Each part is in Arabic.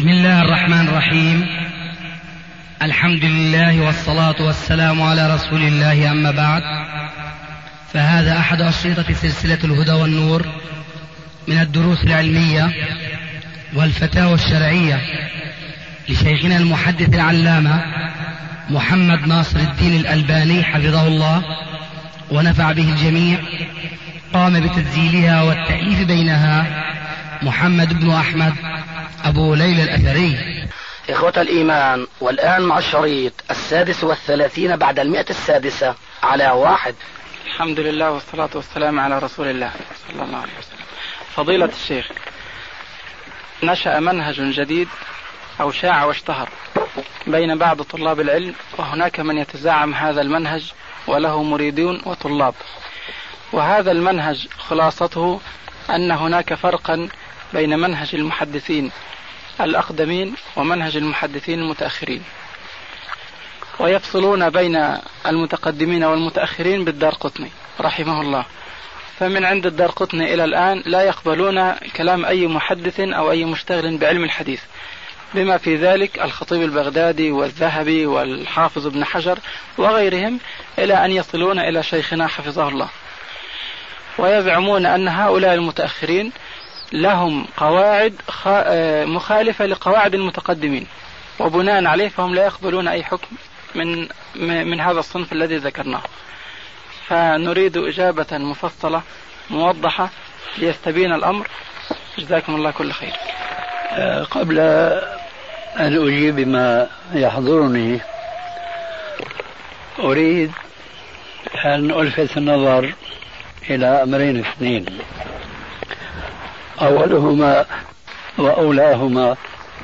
بسم الله الرحمن الرحيم. الحمد لله والصلاة والسلام على رسول الله، أما بعد، فهذا أحد أشرطة سلسلة الهدى والنور من الدروس العلمية والفتاوى الشرعية لشيخنا المحدث العلامة محمد ناصر الدين الألباني حفظه الله ونفع به الجميع. قام بتسجيلها والتأليف بينها محمد بن أحمد أبو ليلى الأثري. إخوة الإيمان، والآن مع الشريط 36 بعد 100 على 1. الحمد لله والصلاة والسلام على رسول الله صلى الله عليه وسلم. فضيلة الشيخ، نشأ منهج جديد أو شاع واشتهر بين بعض طلاب العلم، وهناك من يتزعم هذا المنهج وله مريدون وطلاب. وهذا المنهج خلاصته أن هناك فرقا بين منهج المحدثين الأقدمين ومنهج المحدثين المتأخرين، ويفصلون بين المتقدمين والمتأخرين بالدارقطني رحمه الله. فمن عند الدارقطني إلى الآن لا يقبلون كلام أي محدث أو أي مشتغل بعلم الحديث، بما في ذلك الخطيب البغدادي والذهبي والحافظ ابن حجر وغيرهم، إلى أن يصلون إلى شيخنا حفظه الله. ويزعمون أن هؤلاء المتأخرين لهم قواعد مخالفة لقواعد المتقدمين، وبناء عليه فهم لا يقبلون أي حكم من هذا الصنف الذي ذكرناه. فنريد إجابة مفصلة موضحة ليستبين الأمر. جزاكم الله كل خير. قبل أن أجيب بما يحضرني، أريد أن ألفت النظر إلى أمرين اثنين. أولهما وأولاهما،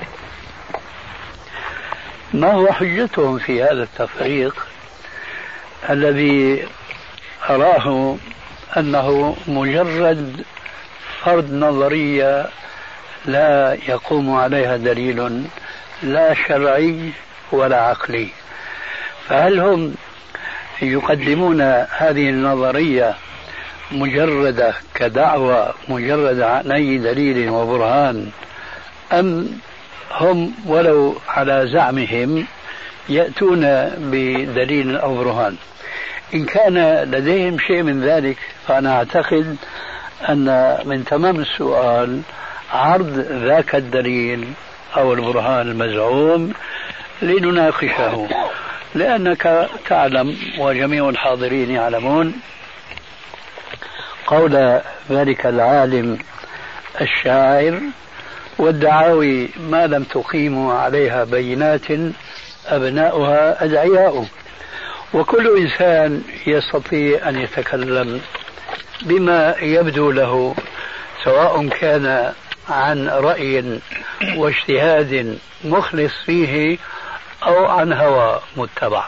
ما هو حجتهم في هذا التفريق الذي أراه أنه مجرد فرض نظرية لا يقوم عليها دليل لا شرعي ولا عقلي؟ فهل هم يقدمون هذه النظرية مجردة كدعوة مجردة عن أي دليل وبرهان، أم هم ولو على زعمهم يأتون بدليل أو برهان؟ إن كان لديهم شيء من ذلك فأنا أعتقد أن من تمام السؤال عرض ذاك الدليل أو البرهان المزعوم لنناقشه، لأنك تعلم وجميع الحاضرين يعلمون قول ذلك العالم الشاعر: والدعاوي ما لم تقيموا عليها بينات أبناؤها أدعياء. وكل إنسان يستطيع أن يتكلم بما يبدو له، سواء كان عن رأي واجتهاد مخلص فيه أو عن هوى متبع.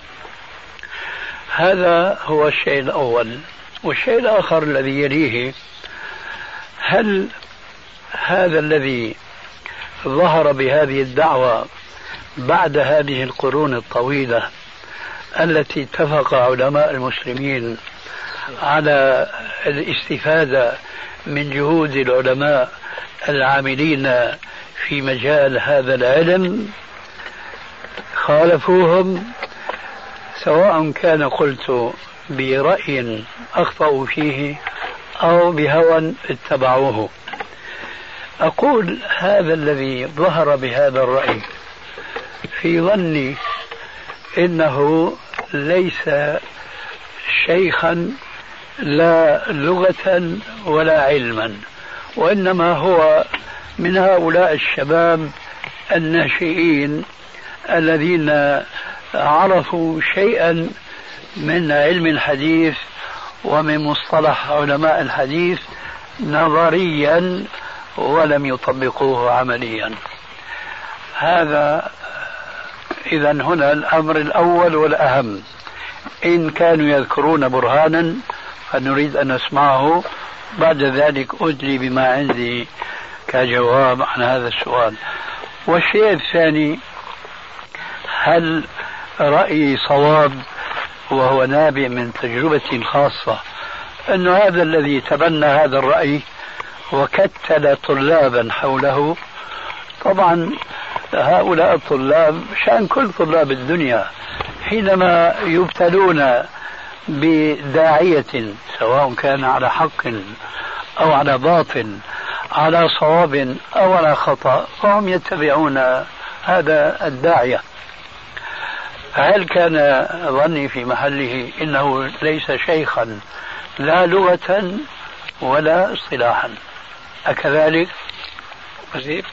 هذا هو الشيء الأول. والشيء الآخر الذي يليه: هل هذا الذي ظهر بهذه الدعوة بعد هذه القرون الطويلة التي اتفق علماء المسلمين على الاستفادة من جهود العلماء العاملين في مجال هذا العلم، خالفوهم سواء كان قلت برأي أخطأوا فيه أو بهوى اتبعوه؟ أقول هذا الذي ظهر بهذا الرأي في ظني إنه ليس شيخا لا لغة ولا علما، وإنما هو من هؤلاء الشباب الناشئين الذين عرفوا شيئا من علم الحديث ومن مصطلح علماء الحديث نظريا ولم يطبقوه عمليا. هذا إذا هنا الأمر الأول والأهم. إن كانوا يذكرون برهانا فنريد أن نسمعه، بعد ذلك أدلي بما عندي كجواب عن هذا السؤال. والشيء الثاني: هل رأيي صواب وهو نابع من تجربتي الخاصة أن هذا الذي تبنى هذا الرأي وكتل طلابا حوله؟ طبعا هؤلاء الطلاب شأن كل طلاب الدنيا حينما يبتلون بداعية سواء كان على حق أو على باطل، على صواب أو على خطأ، فهم يتبعون هذا الداعية. هل كان ظني في محله إنه ليس شيخا لا لغة ولا اصطلاحا؟ أكذلك؟ أجيب.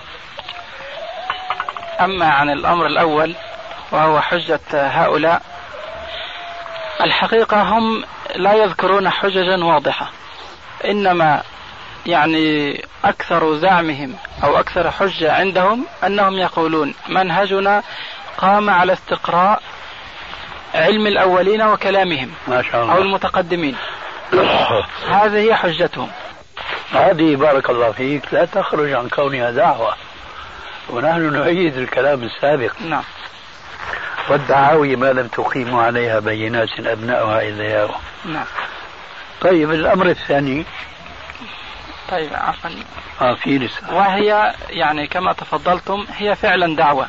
أما عن الأمر الأول وهو حجة هؤلاء، الحقيقة هم لا يذكرون حججا واضحة، إنما يعني أكثر زعمهم أو أكثر حجة عندهم أنهم يقولون منهجنا قام على استقراء علم الأولين وكلامهم ما شاء الله. أو المتقدمين. هذه هي حجتهم. هذه بارك الله فيك لا تخرج عن كونها دعوة، ونحن نؤيد الكلام السابق. نعم. والدعاوي ما لم تقيموا عليها بينات أبناؤها إذا ياءوا. نعم. طيب الأمر الثاني. طيب عفوا. في لسه. وهي يعني كما تفضلتم هي فعلا دعوة،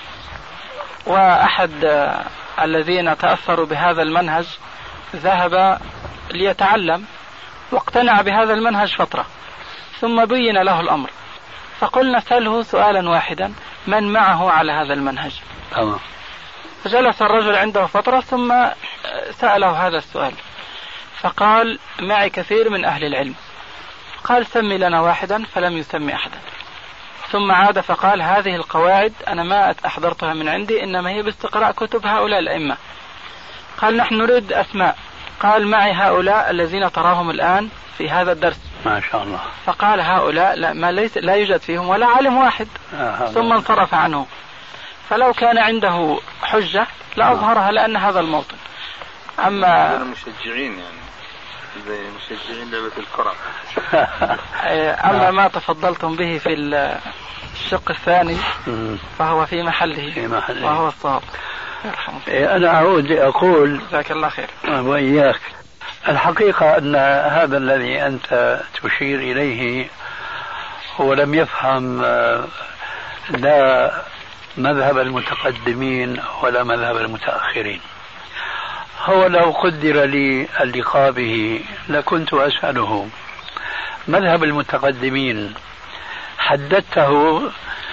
وأحد الذين تأثروا بهذا المنهج ذهب ليتعلم واقتنع بهذا المنهج فترة، ثم بين له الأمر، فقلنا سأله سؤالا واحدا: من معه على هذا المنهج؟ تمام. فجلس الرجل عنده فترة ثم سأله هذا السؤال، فقال: معي كثير من أهل العلم. قال: سمي لنا واحدا، فلم يسمي أحدا. ثم عاد فقال: هذه القواعد أنا ما أحضرتها من عندي، إنما هي باستقراء كتب هؤلاء الأئمة. قال: نحن نريد أسماء. قال: معي هؤلاء الذين تراهم الآن في هذا الدرس. ما شاء الله. فقال: هؤلاء لا يوجد فيهم ولا عالم واحد. ثم انصرف عنه. فلو كان عنده حجة لأظهرها، لأن هذا الموطن. أما مشجعين يعني زي مشجعين لعبة الكرة. أما ما تفضلتم به في الشق الثاني فهو في محله وهو الصواب. أنا أعود أقول جزاك الله خير. وإياك. الحقيقة أن هذا الذي أنت تشير إليه هو لم يفهم لا مذهب المتقدمين ولا مذهب المتأخرين. هو لو قدر لي اللقاء به لكنت أسأله: مذهب المتقدمين حددته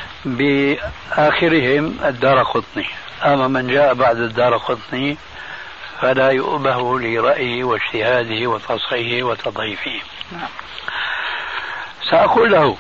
بآخرهم الدارقطني، أما من جاء بعد الدارقطني فلا يؤبه لرأيه واجتهاده وتصحيحه وتضعيفه. سأقول له: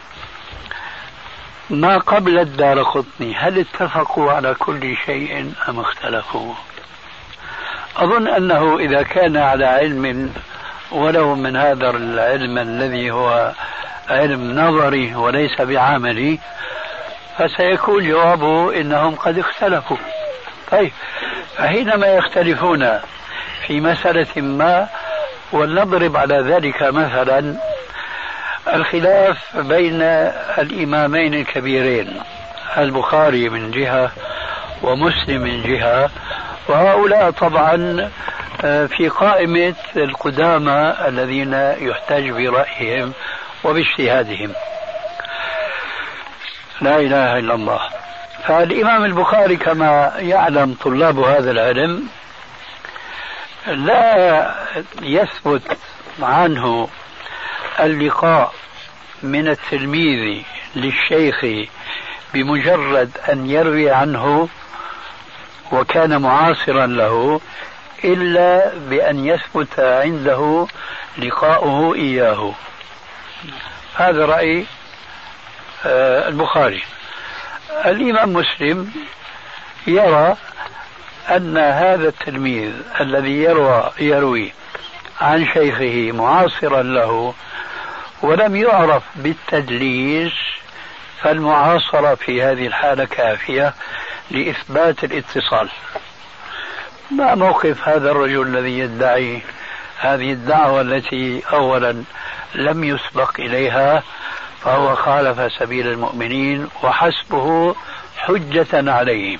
ما قبل الدارقطني هل اتفقوا على كل شيء أم اختلفوا؟ أظن أنه إذا كان على علم ولو من هذا العلم الذي هو علم نظري وليس بعملي، فسيكون جوابه إنهم قد اختلفوا. طيب، فحينما يختلفون في مسألة ما، ولنضرب على ذلك مثلا الخلاف بين الإمامين الكبيرين البخاري من جهة ومسلم من جهة، وهؤلاء طبعا في قائمة القدامى الذين يحتج برأيهم وباجتهادهم. لا إله إلا الله. فالإمام البخاري كما يعلم طلاب هذا العلم لا يثبت عنه اللقاء من التلميذ للشيخ بمجرد أن يروي عنه وكان معاصرا له إلا بأن يثبت عنده لقاؤه إياه. هذا رأي البخاري. الإمام مسلم يرى أن هذا التلميذ الذي يروي عن شيخه معاصرا له ولم يعرف بالتدليس، فالمعاصرة في هذه الحالة كافية لإثبات الاتصال. ما موقف هذا الرجل الذي يدعي هذه الدعوة التي أولا لم يسبق إليها، فهو خالف سبيل المؤمنين وحسبه حجة عليه.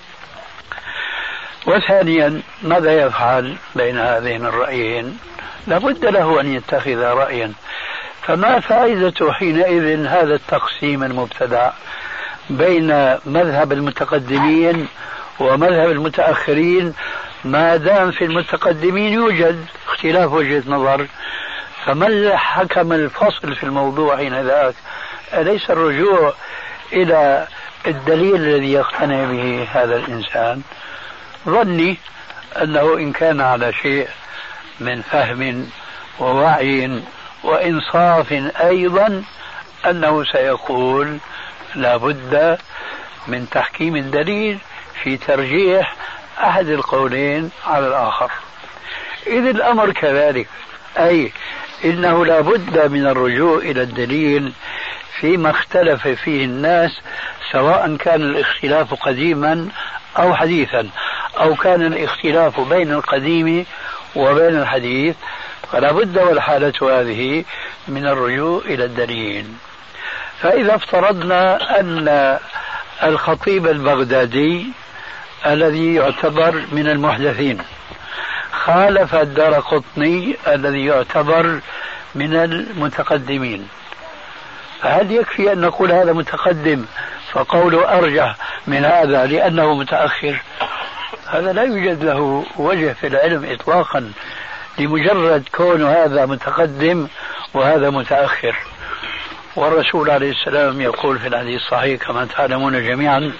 وثانيا، ماذا يفعل بين هذين الرأيين؟ لابد له أن يتخذ رأيا. فما فائدة حينئذ هذا التقسيم المبتدع بين مذهب المتقدمين ومذهب المتأخرين ما دام في المتقدمين يوجد اختلاف وجهة نظر، فمن حكم الفصل في الموضوع حينذاك؟ أليس الرجوع إلى الدليل الذي يقتنع به هذا الإنسان؟ ظني أنه إن كان على شيء من فهم ووعي وإنصاف أيضا أنه سيقول لا بد من تحكيم الدليل في ترجيح أحد القولين على الآخر. إذ الأمر كذلك، أي إنه لا بد من الرجوع إلى الدليل فيما اختلف فيه الناس، سواء كان الاختلاف قديما أو حديثا، أو كان الاختلاف بين القديم وبين الحديث، فلا بد والحالة هذه من الرجوع إلى الدليل. فإذا افترضنا أن الخطيب البغدادي الذي يعتبر من المحدثين خالف الدارقطني الذي يعتبر من المتقدمين، فهل يكفي أن نقول هذا متقدم فقوله أرجح من هذا لأنه متأخر؟ هذا لا يوجد له وجه في العلم إطلاقا، لمجرد كون هذا متقدم وهذا متأخر. والرسول عليه السلام يقول في الحديث الصحيح كما تعلمون جميعا: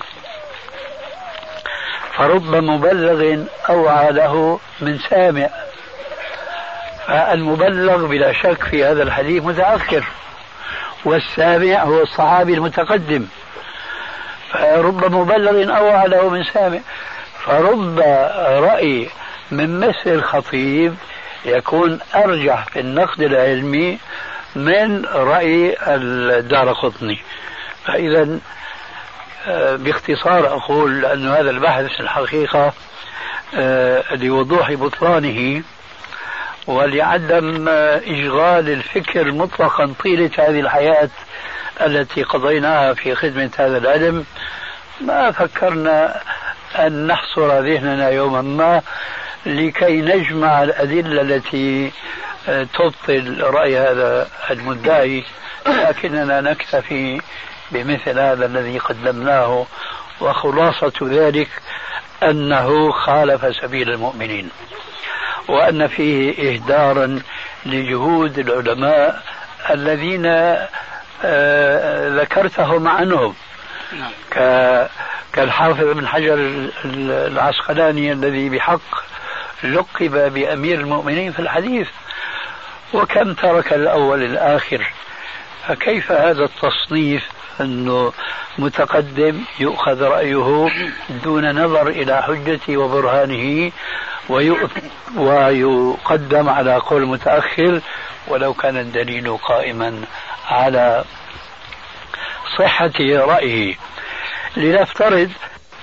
فرب مبلغ أوعى له من سامع. فالمبلغ بلا شك في هذا الحديث متأخر، والسامع هو الصحابي المتقدم. فرب مبلغ أوعى له من سامع، فرب رأي من مثل الخطيب يكون أرجح في النقد العلمي من رأي الدارقطني. فإذا باختصار أقول أن هذا البحث الحقيقة لوضوح بطلانه ولعدم إشغال الفكر مطلقا طيلة هذه الحياة التي قضيناها في خدمة هذا العلم، ما فكرنا أن نحصر ذهننا يوما ما لكي نجمع الأدلة التي تبطل رأي هذا المدعي، لكننا نكتفي بمثل هذا الذي قدمناه، وخلاصة ذلك أنه خالف سبيل المؤمنين، وأن فيه إهدارا لجهود العلماء الذين ذكرتهم عنهم، كالحافظ بن حجر العسقلاني الذي بحق لقب بأمير المؤمنين في الحديث، وكم ترك الأول الآخر. فكيف هذا التصنيف أنه متقدم يؤخذ رأيه دون نظر إلى حجته وبرهانه ويقدم على قول متأخر ولو كان الدليل قائما على صحة رأيه؟ لنفترض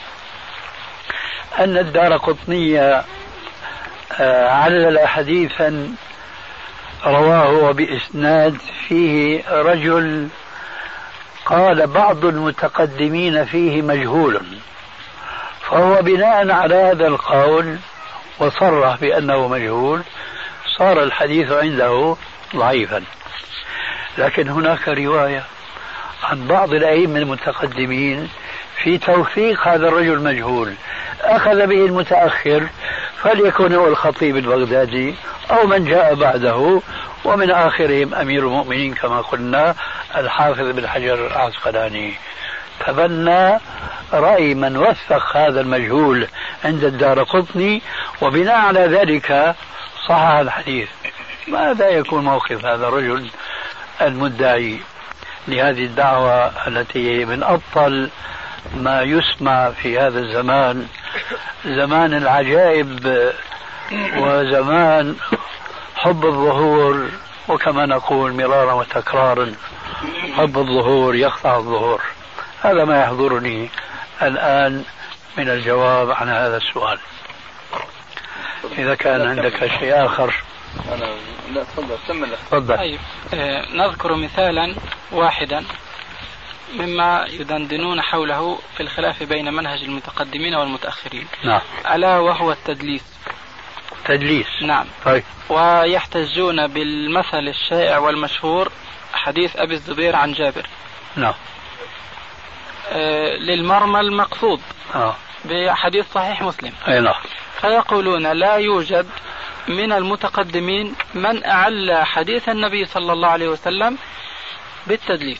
أن الدارقطني علل حديثا رواه بإسناد فيه رجل قال بعض المتقدمين فيه مجهول، فهو بناء على هذا القول وصرح بأنه مجهول صار الحديث عنده ضعيفا. لكن هناك رواية عن بعض الأئمة المتقدمين في توثيق هذا الرجل المجهول، أخذ به المتأخر، فليكن هو الخطيب البغدادي أو من جاء بعده، ومن آخرهم أمير المؤمنين كما قلنا الحافظ بن حجر العسقلاني. تبنى رأي من وثق هذا المجهول عند الدارقطني، وبناء على ذلك صحح الحديث. ماذا يكون موقف هذا الرجل المدعي لهذه الدعوة التي من أبطل ما يسمع في هذا الزمان، زمان العجائب وزمان حب الظهور، وكما نقول مرارا وتكرارا حب الظهور يقطع الظهور. هذا ما يحضرني الآن من الجواب عن هذا السؤال. إذا كان عندك شيء آخر. لا تفضل. طيب نذكر مثالا واحدا مما يدندنون حوله في الخلاف بين منهج المتقدمين والمتأخرين. نعم. ألا وهو التدليس. تدليس. نعم. طيب. ويحتجون بالمثل الشائع والمشهور حديث أبي الزبير عن جابر. نعم. للمرمى المقصود بحديث صحيح مسلم. أي نعم. فيقولون لا يوجد من المتقدمين من أعلى حديث النبي صلى الله عليه وسلم بالتدليس،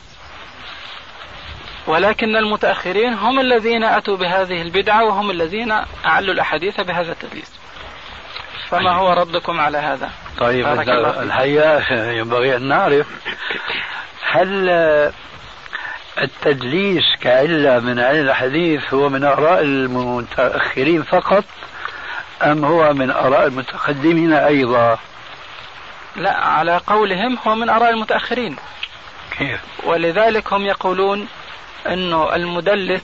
ولكن المتأخرين هم الذين أتوا بهذه البدعة وهم الذين أعلوا الأحاديث بهذا التدليس. فما هو ردكم على هذا؟ طيب الحقيقة ينبغي أن نعرف هل التدليس كعلة من علل الحديث هو من آراء المتأخرين فقط أم هو من آراء المتقدمين أيضا؟ لا، على قولهم هو من آراء المتأخرين. كيف؟ ولذلك هم يقولون أنه المدلس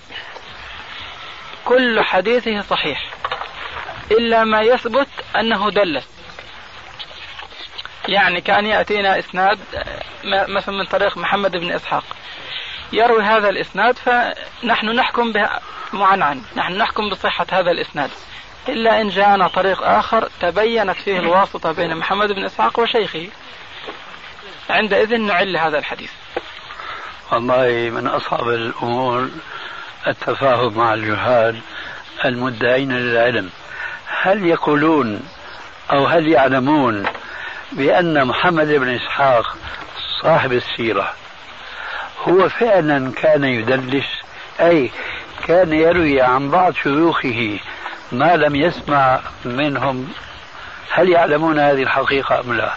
كل حديثه صحيح إلا ما يثبت أنه دلس. يعني كان يأتينا إسناد مثلا من طريق محمد بن إسحاق يروي هذا الإسناد، فنحن نحكم معنعن، نحن نحكم بصحة هذا الإسناد، إلا إن جاءنا طريق آخر تبينت فيه الواسطة بين محمد بن إسحاق وشيخه، عندئذ نعل هذا الحديث. والله من أصعب الأمور التفاهم مع الجهال المدعين للعلم. هل يقولون أو هل يعلمون بأن محمد بن إسحاق صاحب السيرة هو فعلا كان يدلس، أي كان يروي عن بعض شيوخه ما لم يسمع منهم؟ هل يعلمون هذه الحقيقة أم لا؟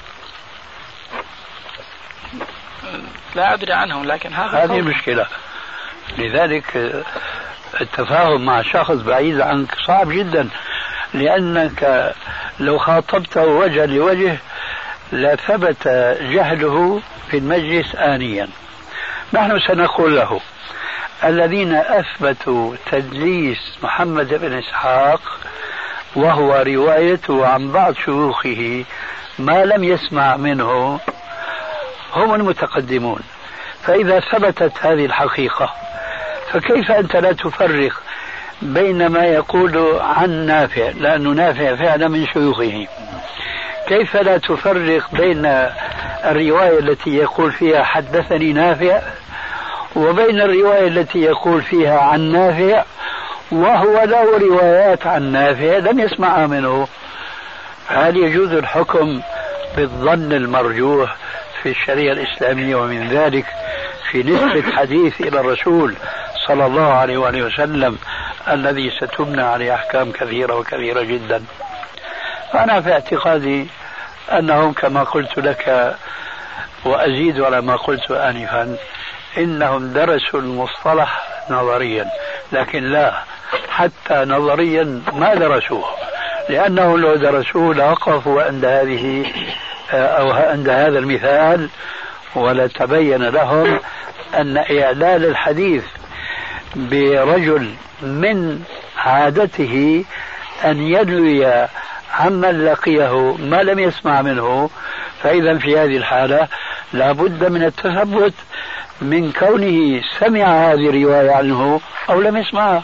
لا أدري عنهم، لكن هذه المشكلة. لذلك التفاهم مع شخص بعيد عنك صعب جدا، لأنك لو خاطبته وجها لوجه لثبت جهله في المجلس آنيا. نحن سنقول له الذين أثبتوا تدليس محمد بن إسحاق وهو روايته عن بعض شيوخه ما لم يسمع منه هم المتقدمون. فإذا ثبتت هذه الحقيقة فكيف أنت لا تفرق بين ما يقول عن نافع، لأنه نافع فعلا من شيوخه، كيف لا تفرق بين الرواية التي يقول فيها حدثني نافع وبين الرواية التي يقول فيها عن نافع وهو له روايات عن نافع لم يسمع منه؟ هل يجوز الحكم بالظن المرجوح في الشريعة الإسلامية، ومن ذلك في نسبة حديث إلى الرسول صلى الله عليه وآله وسلم الذي ستبنى عليه أحكام كثيرة وكثيرة جدا؟ أنا في اعتقادي أنهم كما قلت لك وأزيد على ما قلت آنفا، إنهم درسوا المصطلح نظريا، لكن لا، حتى نظريا ما درسوه، لأنه لو درسوه لوقفوا عند هذه أو عند هذا المثال ولتبين لهم أن إعلال الحديث برجل من عادته أن ينوي عمن لقيه ما لم يسمع منه، فإذا في هذه الحالة لا بد من التثبت من كونه سمع هذه الرواية عنه أو لم يسمعها.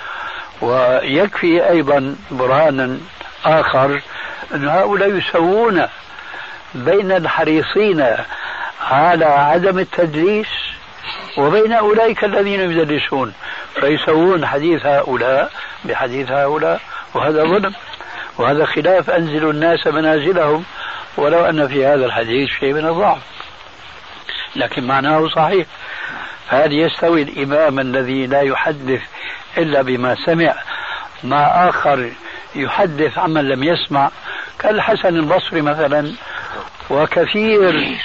ويكفي أيضا برهانا آخر أن هؤلاء يسوون بين الحريصين على عدم التدليس وبين أولئك الذين يدلسون، فيسوون حديث هؤلاء بحديث هؤلاء، وهذا ظلم، وهذا خلاف أنزل الناس منازلهم، ولو أن في هذا الحديث شيء من الضعف لكن معناه صحيح. فهل يستوي الإمام الذي لا يحدث إلا بما سمع مع آخر يحدث عمن لم يسمع كالحسن البصري مثلا وكثير؟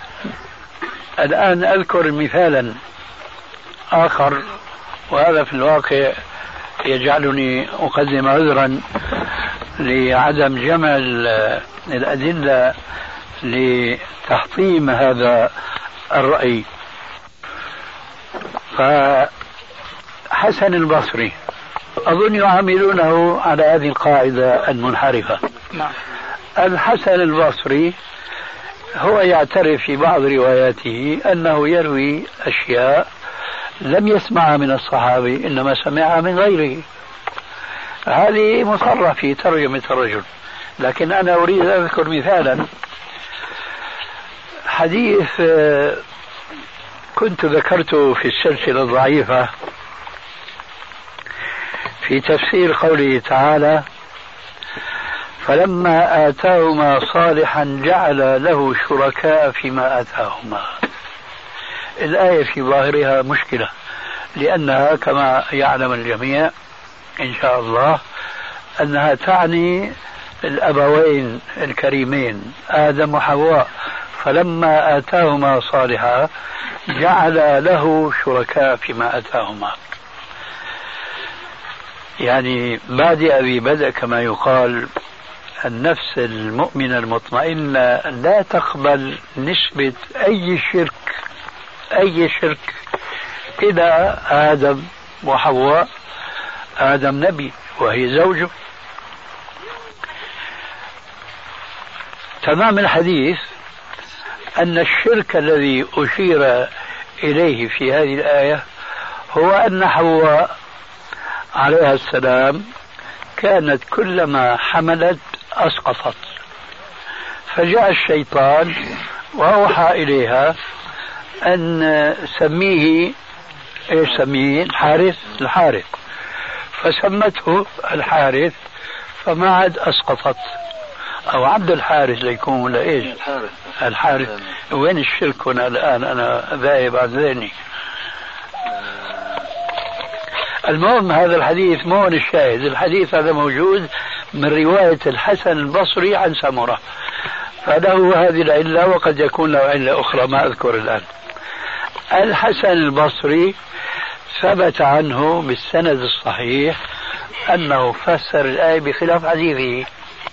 الآن أذكر مثالا آخر، وهذا في الواقع يجعلني أقدم عذرا لعدم جمع الأدلة لتحطيم هذا الرأي. فحسن البصري أظن يعاملونه على هذه القاعدة المنحرفة. الحسن البصري هو يعترف في بعض رواياته أنه يروي أشياء لم يسمعها من الصحابي إنما سمعها من غيره. هذه مصرح في ترجمة الرجل، لكن أنا أريد أن أذكر مثالا. حديث كنت ذكرته في السلسلة الضعيفة في تفسير قوله تعالى فلما آتاهما صالحا جعل له شركاء فيما آتاهما. الآية في ظاهرها مشكلة، لأنها كما يعلم الجميع إن شاء الله أنها تعني الأبوين الكريمين آدم وحواء. فلما آتاهما صالحا جعل له شركاء فيما آتاهما، يعني بادئ ببدء كما يقال. النفس المؤمنة المطمئنة لا تقبل نسبة أي شرك إلى آدم وحواء. آدم نبي وهي زوجه. تمام الحديث أن الشرك الذي أشير إليه في هذه الآية هو أن حواء عليها السلام كانت كلما حملت أسقطت، فجاء الشيطان وأوحى إليها أن سميه الحارث، فسمته الحارث فما عاد أسقطت. أو عبد الحارث ليكون ولا إيش؟ الحارث. وين الشرك هنا الآن؟ أنا ذاهب عن ذهني. المهم هذا الحديث مو هو الشاهد. الحديث هذا موجود من رواية الحسن البصري عن سمرة، فله هذه العلة وقد يكون له علة أخرى ما أذكر الآن. الحسن البصري ثبت عنه بالسند الصحيح أنه فسر الآية بخلاف حديثه.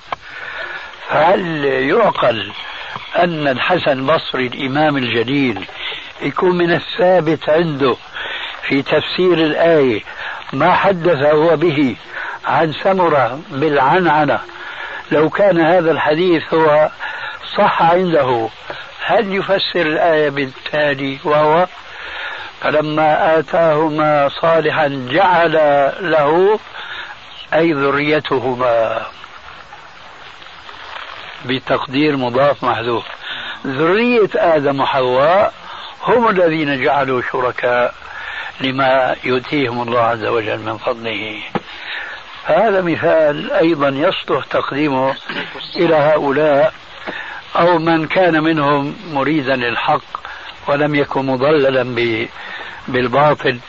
فهل يعقل أن الحسن البصري الإمام الجليل يكون من الثابت عنده في تفسير الآية ما حدث هو به عن سمرة بالعنعنة؟ لو كان هذا الحديث هو صح عنده هل يفسر الآية بالتالي وهو فلما آتاهما صالحا جعل له أي ذريتهما، بتقدير مضاف محذوف. ذرية آدم وحواء هم الذين جعلوا شركاء لما يؤتيهم الله عز وجل من فضله. هذا مثال أيضا يصلح تقديمه إلى هؤلاء أو من كان منهم مريدا للحق ولم يكن مضللا بالباطل.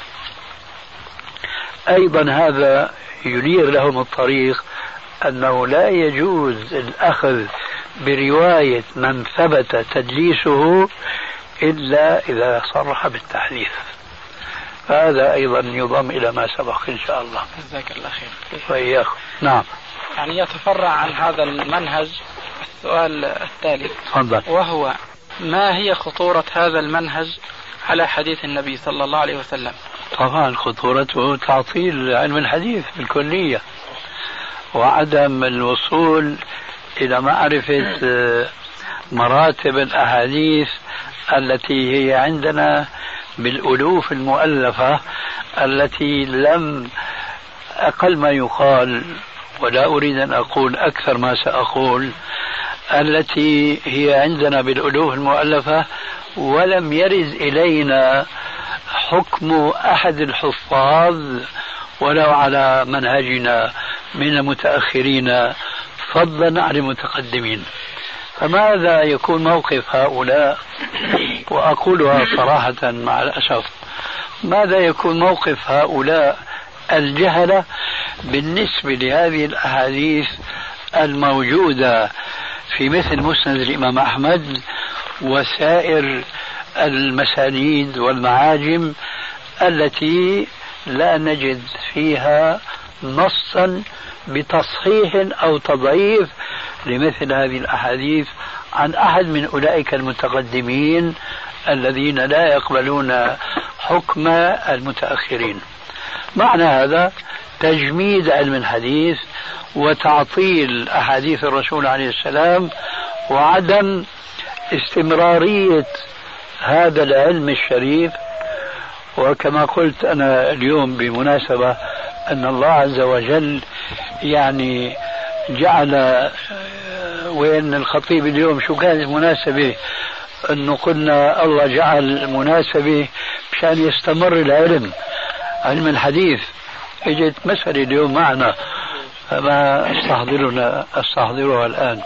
أيضا هذا ينير لهم الطريق أنه لا يجوز الأخذ برواية من ثبت تدليسه إلا إذا صرح بالتحديث. فهذا أيضا يضم إلى ما سبق إن شاء الله. جزاك الله خير. وإياكم. نعم. يعني يتفرع عن هذا المنهج السؤال التالي، تفضل، وهو ما هي خطورة هذا المنهج على حديث النبي صلى الله عليه وسلم؟ طبعا خطورته تعطيل علم الحديث بالكلية وعدم الوصول إلى معرفة مراتب الأحاديث التي هي عندنا بالألوف المؤلفة، التي لم أقل ما يقال ولا أريد أن أقول أكثر ما سأقول، التي هي عندنا بالألوف المؤلفة ولم يرد إلينا حكم أحد الحفاظ ولو على منهجنا من المتأخرين فضلا عن المتقدمين. فماذا يكون موقف هؤلاء؟ وأقولها صراحة مع الأسف، ماذا يكون موقف هؤلاء الجهلة بالنسبة لهذه الأحاديث الموجودة في مثل مسند الإمام أحمد وسائر المسانيد والمعاجم التي لا نجد فيها نصا بتصحيح أو تضعيف لمثل هذه الأحاديث عن أحد من أولئك المتقدمين الذين لا يقبلون حكم المتأخرين؟ معنى هذا تجميد علم الحديث وتعطيل أحاديث الرسول عليه السلام وعدم استمرارية هذا العلم الشريف. وكما قلت أنا اليوم بمناسبة أن الله عز وجل يعني جعل، وين الخطيب اليوم شو كانت المناسبة؟ أنه قلنا الله جعل مناسبة مشان يستمر العلم، علم الحديث اجت مسألة اليوم معنا فما استحضرها الآن.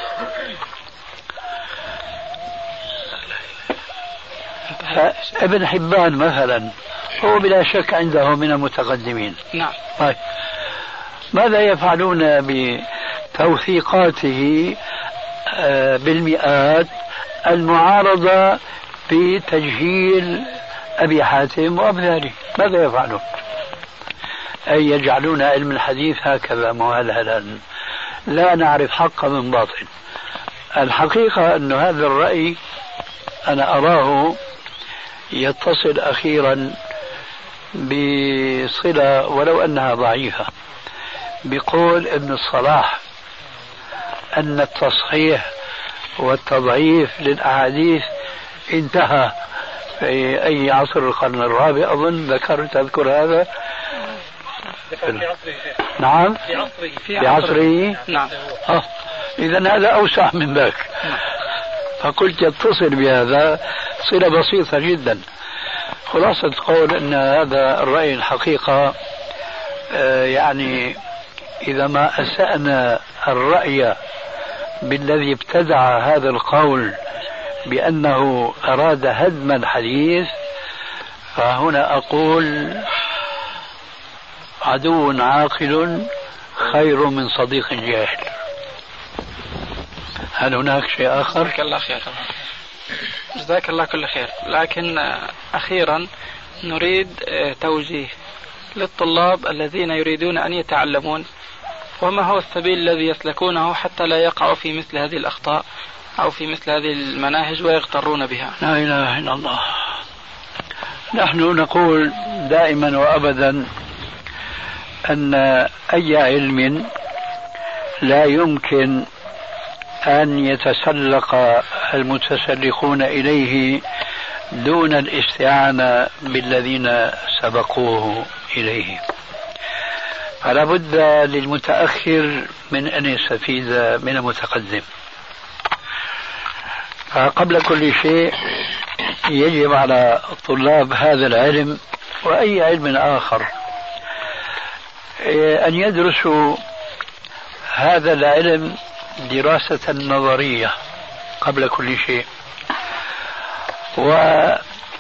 ابن حبان مثلا هو بلا شك عنده من المتقدمين. نعم. طيب ماذا يفعلون بتوثيقاته بالمئات المعارضة بتجهيل أبي حاتم وأمثاله؟ ماذا يفعلون؟ أي يجعلون علم الحديث هكذا مهلهلا لا نعرف حق من باطل. الحقيقة أن هذا الرأي أنا أراه يتصل أخيرا بصلة ولو أنها ضعيفة بقول ابن الصلاح أن التصحيح والتضعيف للأحاديث انتهى في أي عصر القرن الرابع أظن تذكر هذا. نعم في عصره. نعم. إذا هذا أوسع من ذاك. فقلت يتصل بهذا صلة بسيطة جدا. خلاصة قول أن هذا الرأي الحقيقة يعني إذا ما أسأنا الرأي بالذي ابتدع هذا القول بأنه أراد هدم الحديث فهنا أقول عدو عاقل خير من صديق جاهل. هل هناك شيء آخر؟ جزاك الله خير. جزاك الله كل خير. لكن أخيرا نريد توجيه للطلاب الذين يريدون أن يتعلمون وما هو السبيل الذي يسلكونه حتى لا يقعوا في مثل هذه الأخطاء أو في مثل هذه المناهج ويغترون بها. لا إله إلا الله. نحن نقول دائما وأبدا أن أي علم لا يمكن أن يتسلق المتسلقون إليه دون الاستعانة بالذين سبقوه إليه. فلا بد للمتأخر من أن يستفيد من المتقدم. فقبل كل شيء يجب على طلاب هذا العلم وأي علم آخر أن يدرسوا هذا العلم دراسة نظرية قبل كل شيء، وأن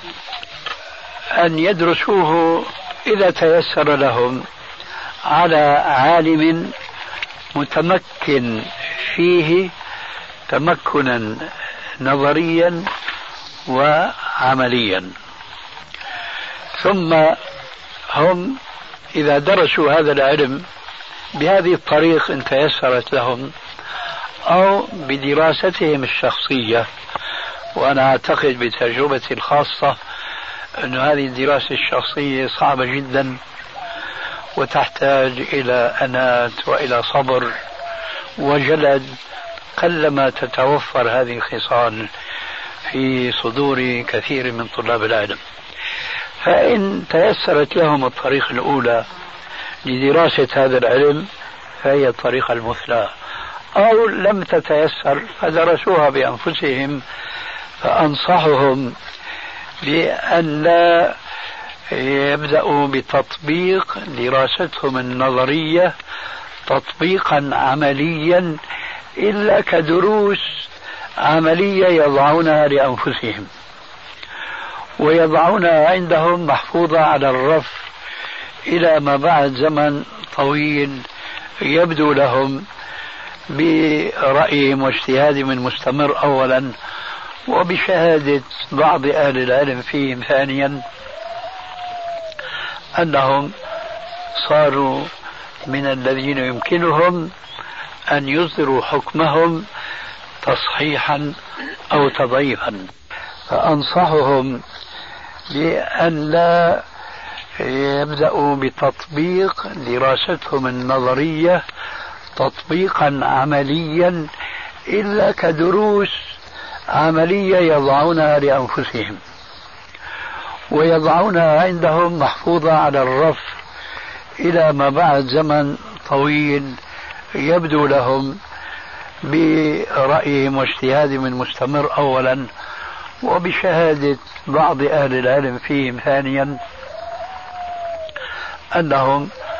يدرسوه إذا تيسر لهم على عالم متمكن فيه تمكنا نظريا وعمليا. ثم هم إذا درسوا هذا العلم بهذه الطريقة إن تيسرت لهم أو بدراستهم الشخصية، وأنا أعتقد بتجربتي الخاصة أن هذه الدراسة الشخصية صعبة جدا وتحتاج إلى أنات وإلى صبر وجلد، قلما تتوفر هذه الخصال في صدور كثير من طلاب العلم. فإن تيسرت لهم الطريقة الأولى لدراسة هذا العلم فهي الطريقة المثلى، أو لم تتيسر فدرسوها بأنفسهم. فأنصحهم بأن لا يبدأوا بتطبيق دراستهم النظرية تطبيقا عمليا إلا كدروس عملية يضعونها لأنفسهم ويضعونها عندهم محفوظة على الرف إلى ما بعد زمن طويل يبدو لهم برأيهم واجتهادهم المستمر أولا وبشهادة بعض أهل العلم فيهم ثانيا أنهم صاروا من الذين يمكنهم أن يصدروا حكمهم تصحيحا أو تضعيفا. فأنصحهم بأن لا يبدأوا بتطبيق دراستهم النظرية تطبيقا عمليا إلا كدروس عملية يضعونها لأنفسهم ويضعونها عندهم محفوظة على الرف إلى ما بعد زمن طويل يبدو لهم برأيهم واجتهادهم المستمر أولا وبشهادة بعض أهل العلم فيهم ثانيا أنهم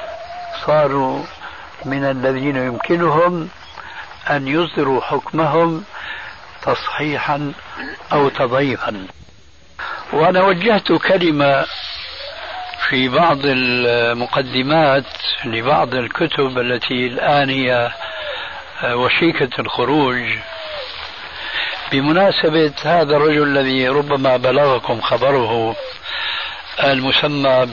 صاروا من الذين يمكنهم أن يصدروا حكمهم تصحيحا أو تضعيفا. وأنا وجهت كلمة في بعض المقدمات لبعض الكتب التي الآن هي وشيكة الخروج بمناسبة هذا الرجل الذي ربما بلغكم خبره، المسمى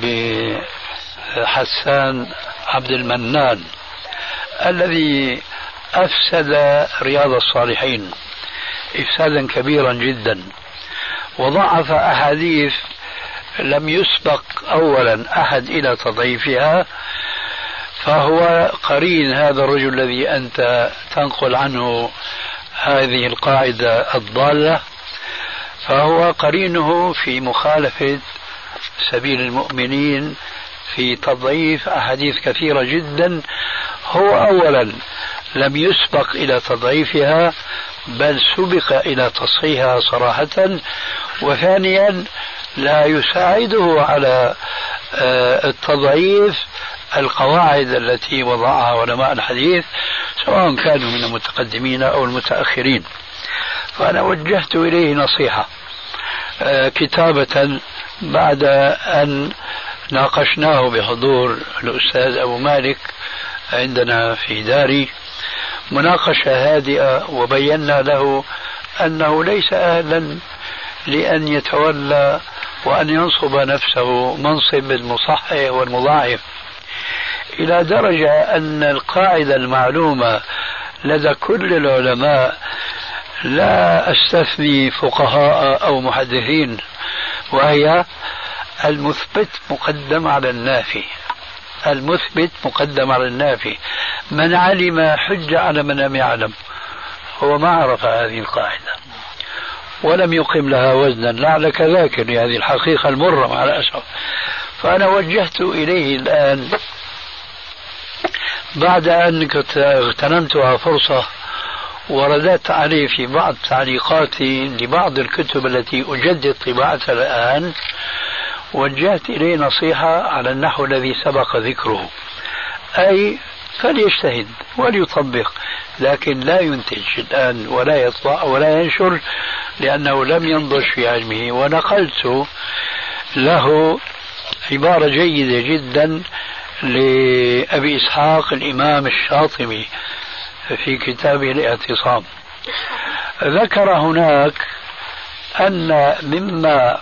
بحسان عبد المنان، الذي أفسد رياض الصالحين إفسادا كبيرا جدا، وضعف أحاديث لم يسبق أولا أحد إلى تضعيفها. فهو قرين هذا الرجل الذي أنت تنقل عنه هذه القاعدة الضالة، فهو قرينه في مخالفة سبيل المؤمنين في تضعيف أحاديث كثيرة جدا. هو أولا لم يسبق إلى تضعيفها بل سبق إلى تصحيحها صراحة، وثانيا لا يساعده على التضعيف القواعد التي وضعها علماء الحديث سواء كانوا من المتقدمين أو المتأخرين. فأنا وجهت إليه نصيحة كتابة بعد أن ناقشناه بحضور الأستاذ أبو مالك عندنا في داري مناقشة هادئة، وبينا له أنه ليس أهلا لأن يتولى وأن ينصب نفسه منصب المصحح والمضاعف، إلى درجة أن القاعدة المعلومة لدى كل العلماء، لا أستثني فقهاء أو محدثين، وهي المثبت مقدم على النافي. المثبت مقدم على النافي. من علم حج على من لم يعلم. هو ما عرف هذه القاعدة ولم يقم لها وزنا، لعلك ذاكر لهذه الحقيقة المرة مع الأسف. فأنا وجهت إليه الآن بعد أن اغتنمتها فرصة ورددت عليه في بعض تعليقاتي لبعض الكتب التي أجدد طباعتها الآن، وجهت إليه نصيحة على النحو الذي سبق ذكره، أي فليجتهد وليطبق، لكن لا ينتج الآن ولا يطبع ولا ينشر لأنه لم ينضج في علمه. ونقلت له عبارة جيدة جدا لأبي إسحاق الإمام الشاطبي في كتابه الاعتصام، ذكر هناك أن مما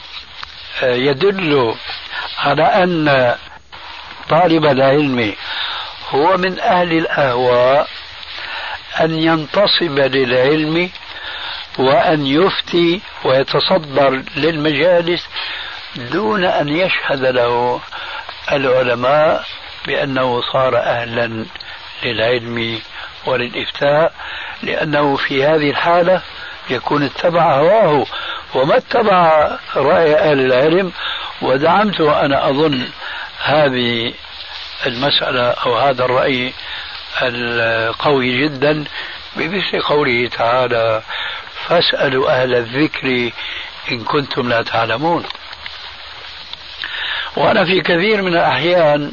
يدل على أن طالب العلم هو من أهل الأهواء أن ينتصب للعلم وأن يفتي ويتصدر للمجالس دون أن يشهد له العلماء بأنه صار أهلا للعلم وللإفتاء، لأنه في هذه الحالة يكون اتبع هواه وما اتبع رأي أهل العلم. ودعمت أنا أظن هذه المسألة أو هذا الرأي القوي جدا بمثل قوله تعالى: فاسألوا أهل الذكر إن كنتم لا تعلمون. وأنا في كثير من الأحيان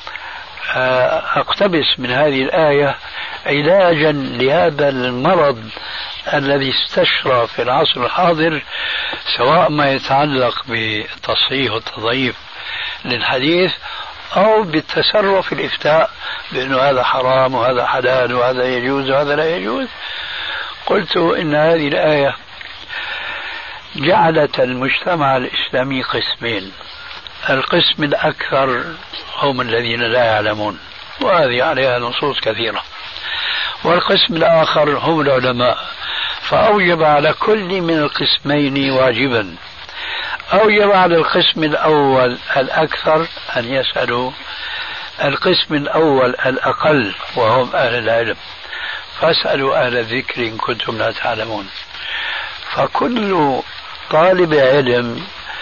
أقتبس من هذه الآية علاجا لهذا المرض الذي استشرى في العصر الحاضر، سواء ما يتعلق بالتصحيح والتضعيف للحديث أو بالتسرع في الإفتاء بأنه هذا حرام وهذا حلال وهذا يجوز وهذا لا يجوز. قلت إن هذه الآية جعلت المجتمع الإسلامي قسمين: القسم الأكثر هم الذين لا يعلمون، وهذه عليها نصوص كثيرة، والقسم الآخر هم العلماء. فأوجب على كل من القسمين واجبا. أوجب على القسم الأول الأكثر أن يسألوا القسم الأول الأقل وهم أهل العلم: فاسألوا أهل الذكر إن كنتم لا تعلمون. فكل طالب علم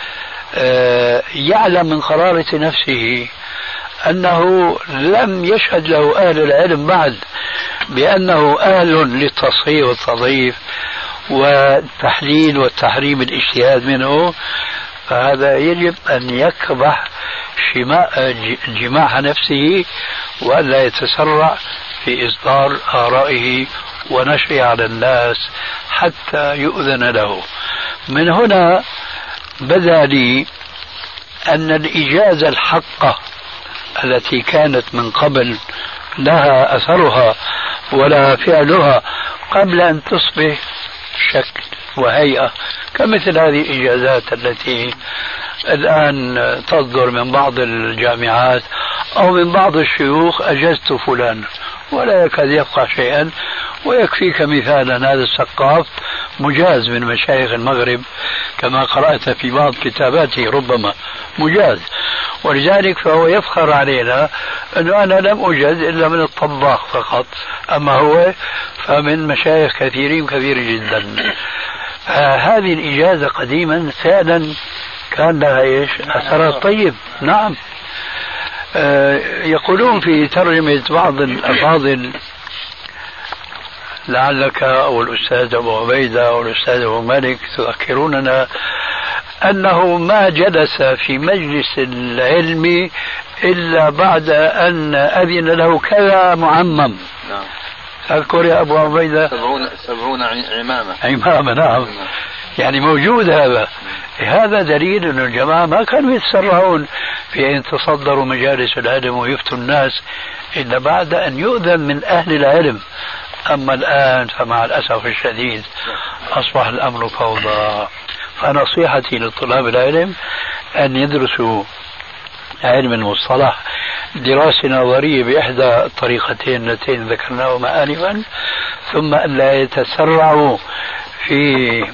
يعلم من قرارة نفسه أنه لم يشهد له أهل العلم بعد بأنه أهل للتصحيح والتضعيف والتحليل والتحريم الاجتهاد منه، فهذا يجب أن يكبح جماح نفسه وألا يتسرع في إصدار آرائه ونشرها على الناس حتى يؤذن له. من هنا بدا لي أن الإجازة الحقة التي كانت من قبل لها أثرها ولا فعلها قبل أن تصبح شكل وهيئة، كمثل هذه الإجازات التي الآن تصدر من بعض الجامعات أو من بعض الشيوخ: أجزت فلان، ولا يكاد يبقى شيئا. ويكفيك مثالا هذا السقاف مجاز من مشايخ المغرب كما قرأت في بعض كتاباته، ربما مجاز، ولذلك فهو يفخر علينا أنه أنا لم أجز إلا من الطباخ فقط، أما هو فمن مشايخ كثيرين كثير جدا. هذه الإجازة قديما فعلا كان لها أثرات طيب. نعم. يقولون في ترجمة بعض الأفاضل، لعلك أو الأستاذ أبو عبيدة أو الأستاذ أبو مالك تذكروننا، أنه ما جلس في مجلس العلم إلا بعد أن أذن له كذا معمم. نعم. أذكر يا أبو عبيدة 70 عمامة. نعم. يعني موجود هذا. هذا دليل أن الجماعة ما كانوا يتسرعون في أن يتصدروا مجالس العلم ويفتوا الناس إلا بعد أن يؤذن من أهل العلم. أما الآن فمع الأسف الشديد أصبح الأمر فوضى. فنصيحتي لطلاب العلم أن يدرسوا علم المصطلح دراسة نظرية بإحدى الطريقتين اللتين ذكرناهما آنفا، ثم أن لا يتسرعوا في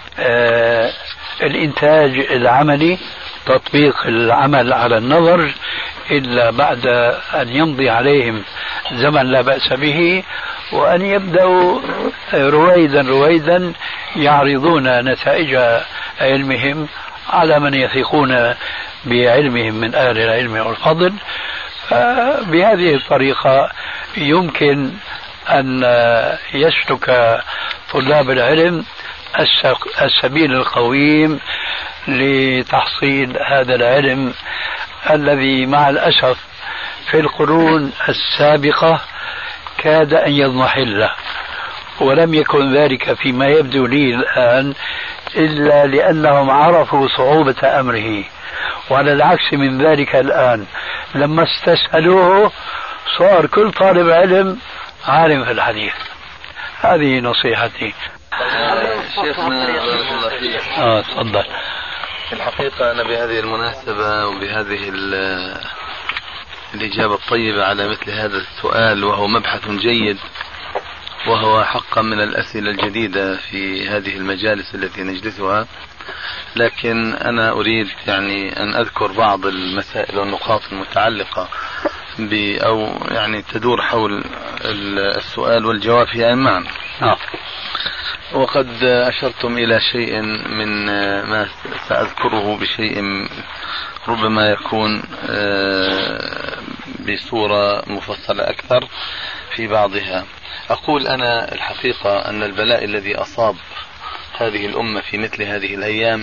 الإنتاج العملي، تطبيق العمل على النظر، إلا بعد أن يمضي عليهم زمن لا بأس به، وأن يبدأوا رويدا يعرضون نتائج علمهم على من يثقون بعلمهم من أهل العلم والفضل. بهذه الطريقة يمكن أن يسلك طلاب العلم السبيل القويم لتحصيل هذا العلم الذي مع الأسف في القرون السابقة كاد أن يضمحل، ولم يكن ذلك فيما يبدو لي الآن إلا لأنهم عرفوا صعوبة أمره، وعلى العكس من ذلك الآن لما استسهلوه صار كل طالب علم عالم في الحديث. هذه نصيحتي. شيخنا بارك الله فيك. تفضل. في الحقيقة أنا بهذه المناسبة وبهذه الإجابة الطيبة على مثل هذا السؤال، وهو مبحث جيد، وهو حقا من الأسئلة الجديدة في هذه المجالس التي نجلسها، لكن أنا أريد يعني أن أذكر بعض المسائل والنقاط المتعلقة أو يعني تدور حول السؤال والجواب فيها معا. وقد أشرتم إلى شيء من ما سأذكره بشيء ربما يكون بصورة مفصلة أكثر في بعضها. أقول أنا الحقيقة أن البلاء الذي أصاب هذه الأمة في مثل هذه الأيام،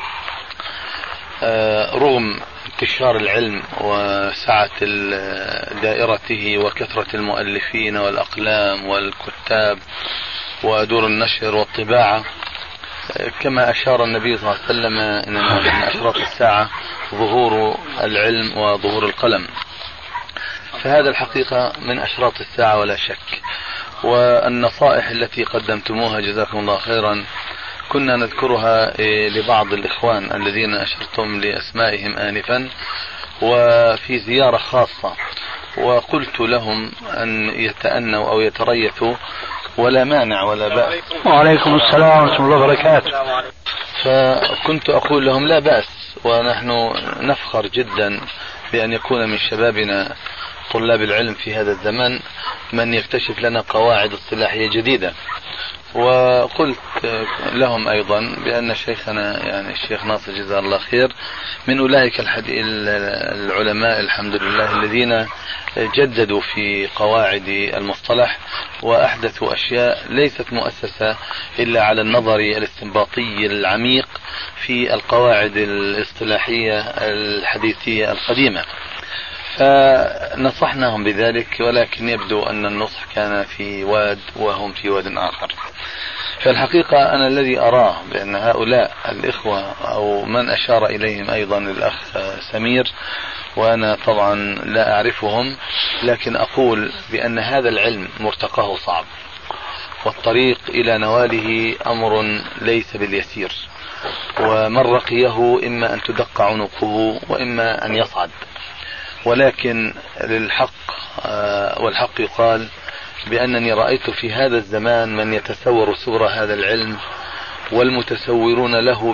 رغم انتشار العلم وسعة دائرته وكثرة المؤلفين والأقلام والكتاب ودور النشر والطباعة، كما أشار النبي صلى الله عليه وسلم إن من أشراط الساعة ظهور العلم وظهور القلم، فهذا الحقيقة من أشراط الساعة ولا شك. والنصائح التي قدمتموها جزاكم الله خيرا كنا نذكرها لبعض الإخوان الذين أشرتم لأسمائهم آنفا وفي زيارة خاصة، وقلت لهم أن يتأنوا أو يتريثوا ولا مانع ولا بأس. وعليكم السلام ورحمة الله وبركاته. فكنت أقول لهم لا بأس، ونحن نفخر جدا بأن يكون من شبابنا طلاب العلم في هذا الزمن من يكتشف لنا قواعد اصطلاحية جديدة. وقلت لهم أيضا بأن شيخنا يعني الشيخ ناصر جزاه الله خير من أولئك العلماء الحمد لله الذين جددوا في قواعد المصطلح وأحدثوا أشياء ليست مؤسسة إلا على النظر الاستنباطي العميق في القواعد الاصطلاحية الحديثية القديمة. فنصحناهم بذلك، ولكن يبدو أن النصح كان في واد وهم في واد آخر. فالحقيقة أنا الذي أراه بأن هؤلاء الإخوة أو من أشار إليهم أيضا الأخ سمير، وأنا طبعا لا أعرفهم، لكن أقول بأن هذا العلم مرتقاه صعب، والطريق إلى نواله أمر ليس باليسير، ومن رقيه إما أن تدق عنقه وإما أن يصعد. ولكن للحق والحق يقال بأنني رأيت في هذا الزمان من يتسور سور هذا العلم، والمتسورون له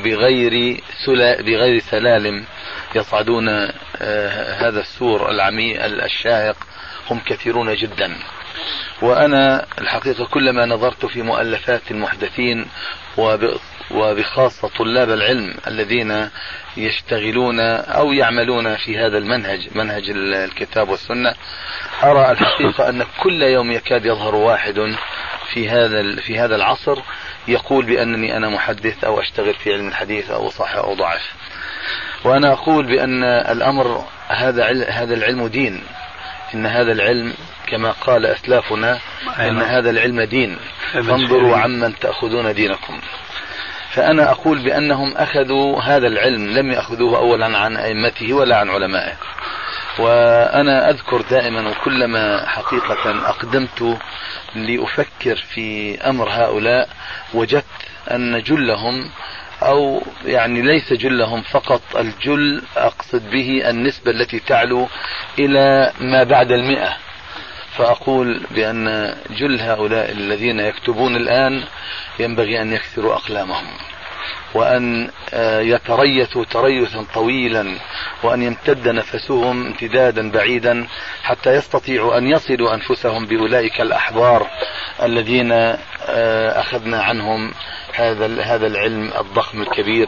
بغير سلالم يصعدون هذا السور العميق الشاهق هم كثيرون جدا. وأنا الحقيقة كلما نظرت في مؤلفات المحدثين وبخاصة طلاب العلم الذين يشتغلون أو يعملون في هذا منهج الكتاب والسنة، أرى الحقيقة أن كل يوم يكاد يظهر واحد في هذا العصر يقول بأنني أنا محدث أو أشتغل في علم الحديث أو صحيح أو ضعف. وأنا أقول بأن الأمر هذا العلم دين، إن هذا العلم كما قال أسلافنا إن هذا العلم دين، فانظروا عمن تأخذون دينكم. فأنا أقول بأنهم أخذوا هذا العلم، لم يأخذوه أولا عن أئمته ولا عن علمائه. وأنا أذكر دائما وكلما حقيقة أقدمت لأفكر في أمر هؤلاء وجدت أن جلهم، أو يعني ليس جلهم فقط، الجل أقصد به النسبة التي تعلو إلى ما بعد 100. فأقول بأن جل هؤلاء الذين يكتبون الآن ينبغي أن يكسروا أقلامهم، وأن يتريثوا تريثا طويلا، وأن يمتد نفسهم امتدادا بعيدا حتى يستطيعوا أن يصلوا أنفسهم بأولئك الأحبار الذين أخذنا عنهم هذا العلم الضخم الكبير.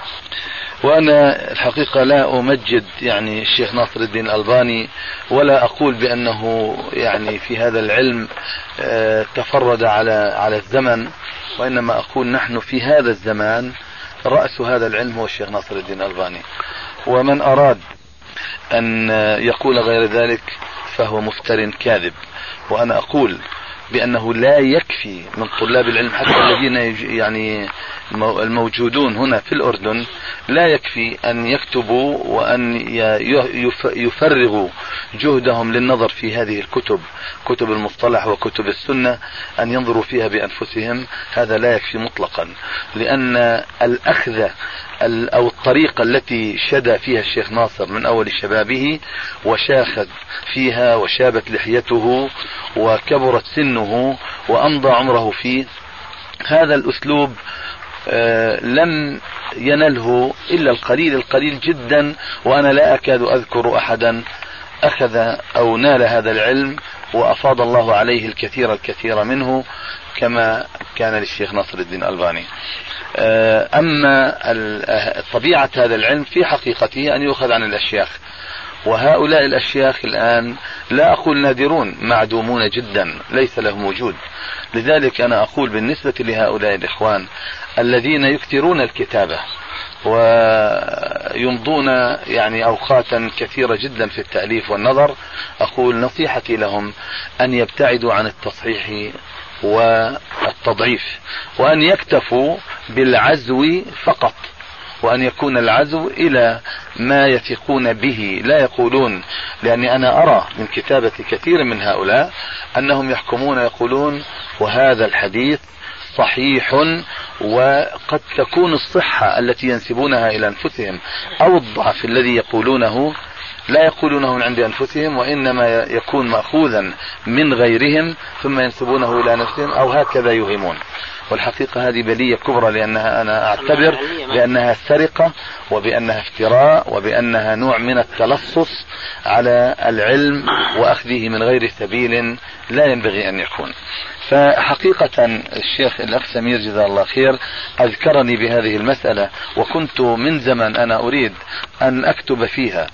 وأنا الحقيقة لا أمجد يعني الشيخ ناصر الدين الألباني، ولا أقول بأنه يعني في هذا العلم تفرد على الزمن، وإنما أقول نحن في هذا الزمان رأس هذا العلم هو الشيخ ناصر الدين الألباني، ومن أراد أن يقول غير ذلك فهو مفتر كاذب. وأنا أقول بأنه لا يكفي من طلاب العلم حتى الذين يعني الموجودون هنا في الأردن لا يكفي أن يكتبوا وأن يفرغوا جهدهم للنظر في هذه الكتب، كتب المصطلح وكتب السنة، أن ينظروا فيها بأنفسهم. هذا لا يكفي مطلقا، لأن الأخذ أو الطريقة التي شدى فيها الشيخ ناصر من أول شبابه وشاخذ فيها وشابت لحيته وكبرت سنه وأمضى عمره فيه، هذا الأسلوب لم ينله إلا القليل جدا. وأنا لا أكاد أذكر أحدا أخذ أو نال هذا العلم وأفاض الله عليه الكثير منه كما كان للشيخ ناصر الدين الألباني. أما طبيعة هذا العلم في حقيقته أن يؤخذ عن الأشياخ، وهؤلاء الأشياخ الآن لا أقول نادرون، معدومون جدا، ليس لهم وجود. لذلك أنا أقول بالنسبة لهؤلاء الإخوان الذين يكثرون الكتابة ويمضون يعني أوقاتا كثيرة جدا في التأليف والنظر، أقول نصيحتي لهم أن يبتعدوا عن التصحيح والتضعيف، وأن يكتفوا بالعزو فقط، وأن يكون العزو إلى ما يثقون به، لا يقولون. لأني أنا أرى من كتابة كثير من هؤلاء أنهم يحكمون يقولون وهذا الحديث صحيح، وقد تكون الصحة التي ينسبونها إلى أنفسهم أو الضعف الذي يقولونه لا يقولونه من عند أنفسهم، وإنما يكون مأخوذا من غيرهم ثم ينسبونه إلى نفسهم أو هكذا يوهمون. والحقيقة هذه بلية كبرى، لأنها أنا أعتبر بأنها سرقة وبأنها افتراء وبأنها نوع من التلصص على العلم وأخذه من غير سبيل لا ينبغي أن يكون. فحقيقة الشيخ الأخ سمير جزاه الله خير أذكرني بهذه المسألة، وكنت من زمن أنا أريد أن أكتب فيها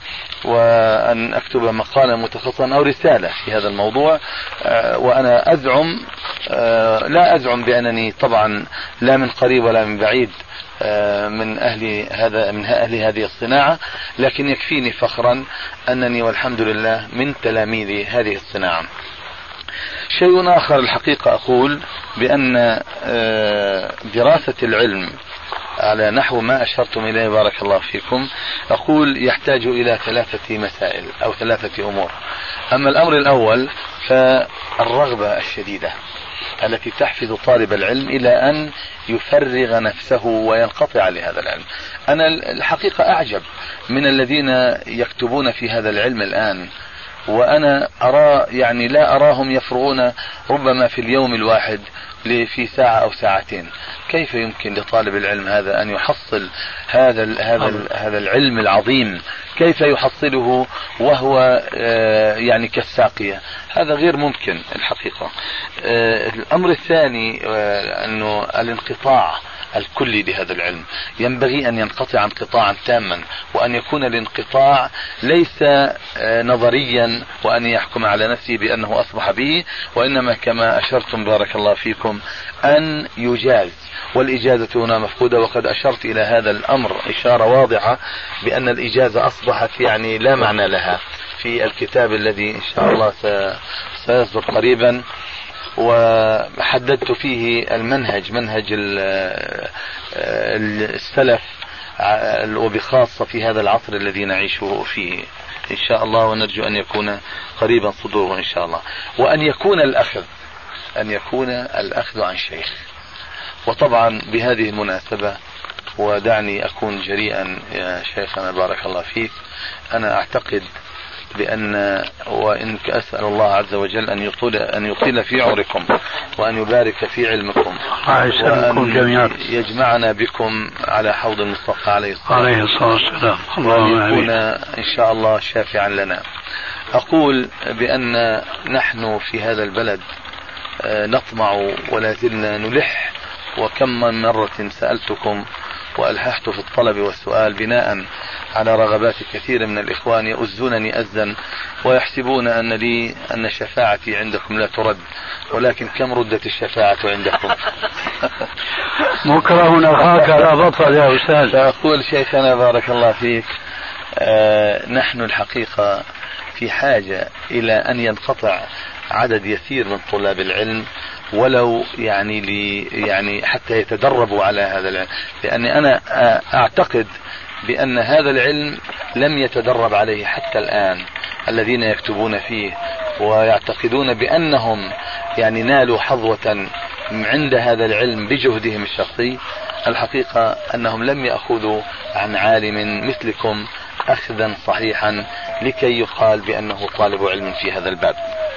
وأن أكتب مقالا متخصصا أو رسالة في هذا الموضوع، وأنا أزعم لا أزعم بأنني طبعا لا من قريب ولا من بعيد من أهل هذه الصناعة، لكن يكفيني فخرا أنني والحمد لله من تلاميذ هذه الصناعة. شيء آخر الحقيقة أقول بأن دراسة العلم على نحو ما أشرتم إليه بارك الله فيكم، أقول يحتاج إلى 3 مسائل أو 3 أمور. أما الأمر الأول فالرغبة الشديدة التي تحفز طالب العلم إلى أن يفرغ نفسه وينقطع لهذا العلم. أنا الحقيقة أعجب من الذين يكتبون في هذا العلم الآن، وأنا أرى يعني لا أراهم يفرغون ربما في اليوم الواحد في ساعة أو ساعتين. كيف يمكن لطالب العلم هذا أن يحصل هذا العلم العظيم؟ كيف يحصله وهو يعني كالساقية؟ هذا غير ممكن الحقيقة. الأمر الثاني أنه الانقطاع الكلي لهذا العلم، ينبغي أن ينقطع انقطاعا تاما، وأن يكون الانقطاع ليس نظريا وأن يحكم على نفسه بأنه أصبح به، وإنما كما أشرتم بارك الله فيكم أن يجاز، والإجازة هنا مفقودة. وقد أشرت إلى هذا الأمر إشارة واضحة بأن الإجازة أصبحت يعني لا معنى لها في الكتاب الذي إن شاء الله سيصدر قريبا، وحددت فيه المنهج، منهج السلف، وبخاصة في هذا العصر الذي نعيشه فيه إن شاء الله، ونرجو أن يكون قريبا صدوره إن شاء الله. وأن يكون الأخذ عن شيخ. وطبعا بهذه المناسبة ودعني أكون جريئا يا شيخنا بارك الله فيك، أنا أعتقد بأن وإن أسأل الله عز وجل أن يطيل في عمركم وأن يبارك في علمكم وأن يجمعنا بكم على حوض المصطفى عليه الصلاة والسلام، وأن يكون إن شاء الله شافعا لنا. أقول بأن نحن في هذا البلد نطمع ولا زلنا نلح، وكم من مرة سألتكم وألححت في الطلب والسؤال بناء على رغبات كثير من الإخوان يؤزونني أزا ويحسبون أن شفاعتي عندكم لا ترد، ولكن كم ردت الشفاعة عندكم؟ مكره أخاك لا بطل يا أستاذ. فأقول شيخنا بارك الله فيك نحن الحقيقة في حاجة إلى أن ينقطع عدد يسير من طلاب العلم، ولو يعني حتى يتدربوا على هذا العلم، لأني أنا أعتقد بأن هذا العلم لم يتدرب عليه حتى الآن الذين يكتبون فيه ويعتقدون بأنهم يعني نالوا حظوة عند هذا العلم بجهدهم الشخصي. الحقيقة أنهم لم يأخذوا عن عالم مثلكم أخذا صحيحا لكي يقال بأنه طالب علم في هذا الباب.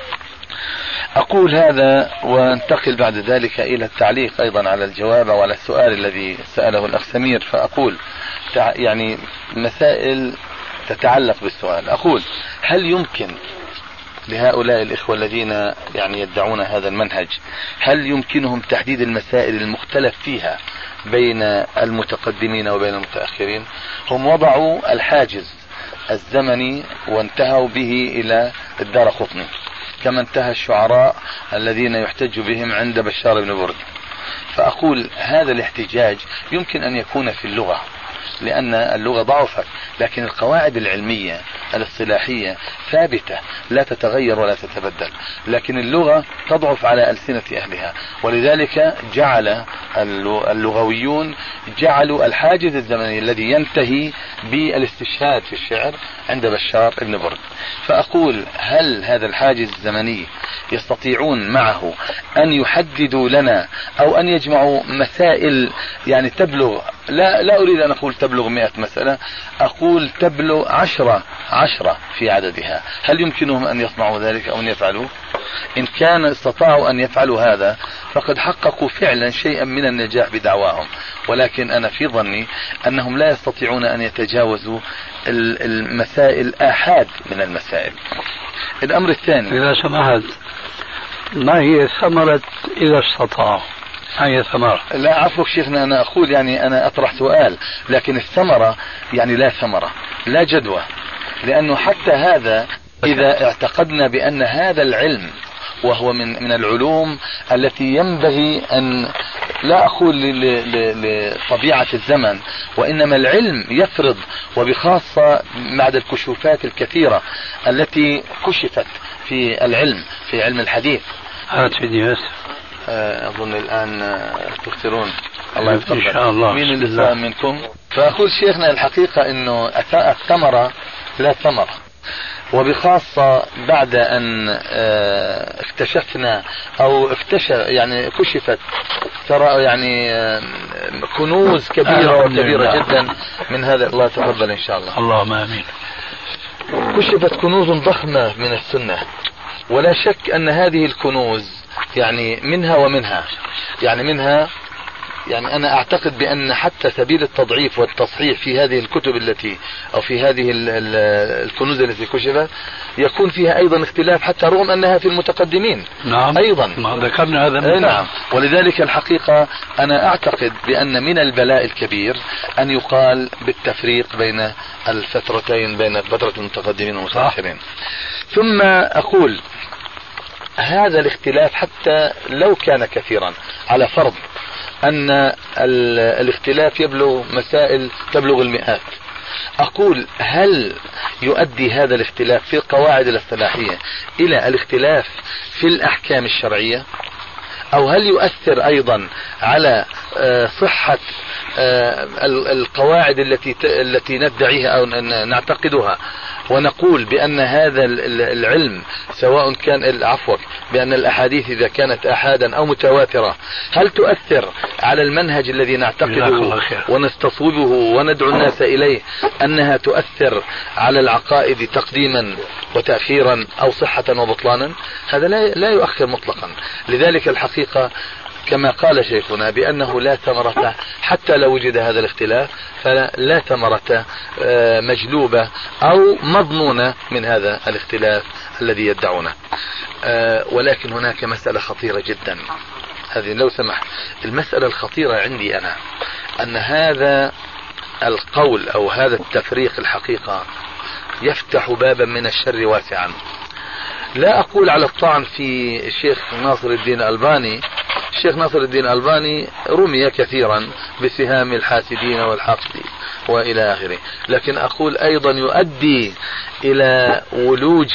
أقول هذا وانتقل بعد ذلك إلى التعليق أيضا على الجواب وعلى السؤال الذي سأله الأخ سمير. فأقول يعني مسائل تتعلق بالسؤال. أقول هل يمكن لهؤلاء الإخوة الذين يعني يدعون هذا المنهج، هل يمكنهم تحديد المسائل المختلف فيها بين المتقدمين وبين المتأخرين؟ هم وضعوا الحاجز الزمني وانتهوا به إلى الدارقطني، كما انتهى الشعراء الذين يحتج بهم عند بشار بن برد. فأقول هذا الاحتجاج يمكن أن يكون في اللغة، لأن اللغة ضعفت، لكن القواعد العلمية الاصطلاحية ثابتة لا تتغير ولا تتبدل، لكن اللغة تضعف على ألسنة أهلها، ولذلك جعل اللغويون جعلوا الحاجز الزمني الذي ينتهي بالاستشهاد في الشعر عند بشار بن برد. فأقول هل هذا الحاجز الزمني يستطيعون معه أن يحددوا لنا أو أن يجمعوا مسائل يعني تبلغ، لا أريد أن أقول تبلغ 100 مسألة، أقول تبلغ 10 في عددها، هل يمكنهم أن يصنعوا ذلك أو أن يفعلوا؟ إن كان استطاعوا أن يفعلوا هذا فقد حققوا فعلا شيئا من النجاح بدعواهم، ولكن أنا في ظني أنهم لا يستطيعون أن يتجاوزوا المسائل آحاد من المسائل. الأمر الثاني، إذا سمحت، ما هي ثمرة إذا استطاعوا؟ هي ثمرة؟ لا عفوك شيخنا، أنا أقول يعني أنا أطرح سؤال، لكن الثمرة يعني لا ثمرة، لا جدوى، لأنه حتى هذا إذا اعتقدنا بأن هذا العلم وهو من العلوم التي ينبغي أن لا أقول لطبيعة الزمن، وإنما العلم يفرض، وبخاصة بعد الكشوفات الكثيرة التي كشفت في العلم، في علم الحديث. أظن الآن تكثرون. الله يتقبل إن شاء الله. مين اللي سأل منكم؟ فأقول شيخنا الحقيقة أنه الثمرة لا ثمرة، وبخاصة بعد أن اكتشفنا أو يعني كشفت ترى يعني كنوز كبيرة وكبيرة جدا من هذا. الله يتقبل إن شاء الله. اللهم آمين. كشفت كنوز ضخمة من السنة، ولا شك أن هذه الكنوز يعني منها ومنها، يعني منها يعني أنا أعتقد بأن حتى سبيل التضعيف والتصحيح في هذه الكتب التي أو في هذه الكنوز التي كشفت يكون فيها أيضا اختلاف، حتى رغم أنها في المتقدمين. نعم أيضا ذكرنا هذا المثال. نعم. ولذلك الحقيقة أنا أعتقد بأن من البلاء الكبير أن يقال بالتفريق بين الفترتين، بين فترة المتقدمين والمتأخرين. ثم أقول هذا الاختلاف حتى لو كان كثيرا، على فرض أن الاختلاف يبلغ مسائل تبلغ المئات، أقول هل يؤدي هذا الاختلاف في القواعد الاصطلاحية إلى الاختلاف في الأحكام الشرعية، أو هل يؤثر أيضا على صحة القواعد التي ندعيها أو نعتقدها ونقول بأن هذا العلم سواء كان بأن الأحاديث إذا كانت أحادا أو متواترة هل تؤثر على المنهج الذي نعتقده ونستصوبه وندعو الناس إليه، أنها تؤثر على العقائد تقديما وتأخيرا أو صحة وبطلانا؟ هذا لا يؤخر مطلقا. لذلك الحقيقة كما قال شيخنا بأنه لا ثمرة حتى لو وجد هذا الاختلاف، فلا ثمرة مجلوبة أو مضمونة من هذا الاختلاف الذي يدعونه. ولكن هناك مسألة خطيرة جدا، هذه لو سمح المسألة الخطيرة عندي أنا أن هذا القول أو هذا التفريق الحقيقة يفتح بابا من الشر واسعا. لا أقول على الطعن في الشيخ ناصر الدين الألباني. الشيخ ناصر الدين الألباني رمي كثيرا بسهام الحاسدين والحقد وإلى آخره، لكن أقول أيضا يؤدي إلى ولوج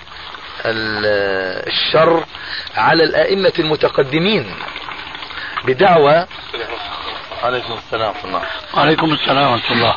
الشر على الأئمة المتقدمين بدعوى. عليكم السلام ورحمة الله. وعليكم السلام ورحمة الله.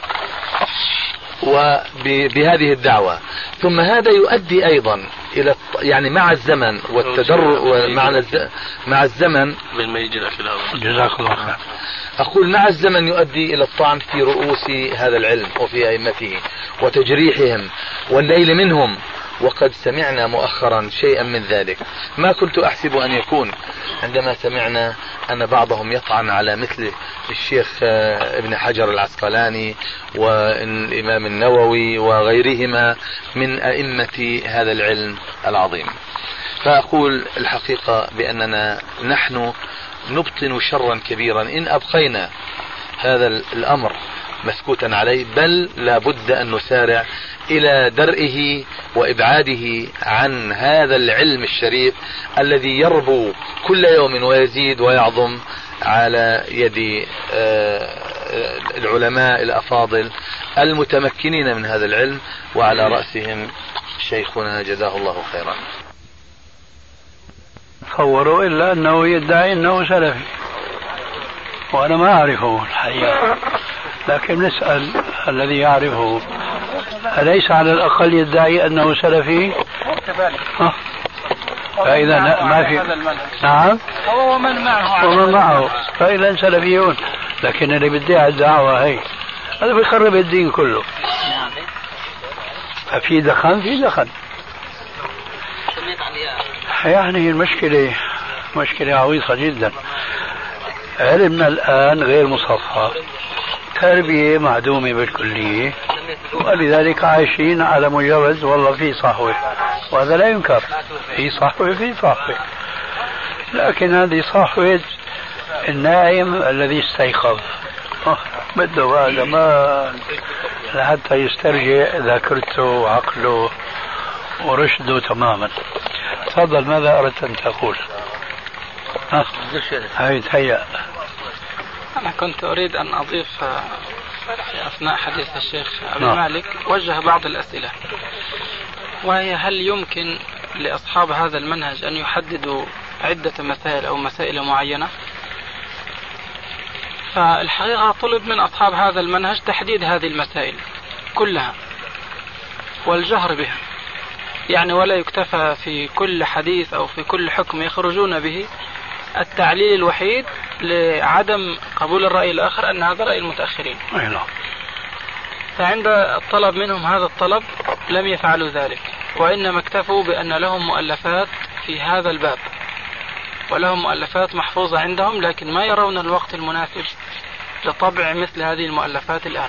وبهذه الدعوة، ثم هذا يؤدي أيضا إلى يعني مع الزمن والتدرج مع الزمن جزاك الله خير. أقول مع الزمن يؤدي إلى الطعن في رؤوس هذا العلم وفي أئمته وتجريحهم والليل منهم، وقد سمعنا مؤخرا شيئا من ذلك ما كنت أحسب أن يكون، عندما سمعنا أن بعضهم يطعن على مثل الشيخ ابن حجر العسقلاني والإمام النووي وغيرهما من أئمة هذا العلم العظيم. فأقول الحقيقة بأننا نحن نبطن شرا كبيرا إن أبقينا هذا الأمر مسكوتا عليه، بل لا بد أن نسارع إلى درئه وإبعاده عن هذا العلم الشريف الذي يربو كل يوم ويزيد ويعظم على يد العلماء الأفاضل المتمكنين من هذا العلم، وعلى رأسهم شيخنا جزاه الله خيرا. تصوروا إلا أنه يدعي أنه سلفي وأنا ما أعرفه الحقيقة، لكن نسأل الذي يعرفه أليس على الأقل يدعي أنه سلفي؟ فإذا ما في نعم هو ومن معه فإذا سلفيون، لكن اللي بدعي الدعوة هي هذا بيخرب الدين كله. ففي دخن يعني المشكلة مشكلة عويصة جدا. علمنا الآن غير مصفى، تربية معدومة بالكلية، ولذلك عايشين على مجرد والله في صحوة، وهذا لا ينكر، في صحوة لكن هذه صحوة النائم الذي استيقظ بده بعد ما لحتى يسترجع ذاكرته وعقله ورشده تماما. تفضل، ماذا أردت أن تقول؟ هاي تهيأ. أنا كنت أريد أن أضيف في أثناء حديث الشيخ أبي مالك وجه بعض الأسئلة، وهي: هل يمكن لأصحاب هذا المنهج أن يحددوا عدة مسائل أو مسائل معينة؟ فالحقيقة طلب من أصحاب هذا المنهج تحديد هذه المسائل كلها والجهر بها، يعني ولا يكتفى في كل حديث أو في كل حكم يخرجون به التعليل الوحيد لعدم قبول الرأي الآخر أن هذا رأي المتأخرين. فعند الطلب منهم هذا الطلب لم يفعلوا ذلك، وإنما اكتفوا بأن لهم مؤلفات في هذا الباب ولهم مؤلفات محفوظة عندهم، لكن ما يرون الوقت المناسب لطبع مثل هذه المؤلفات الآن.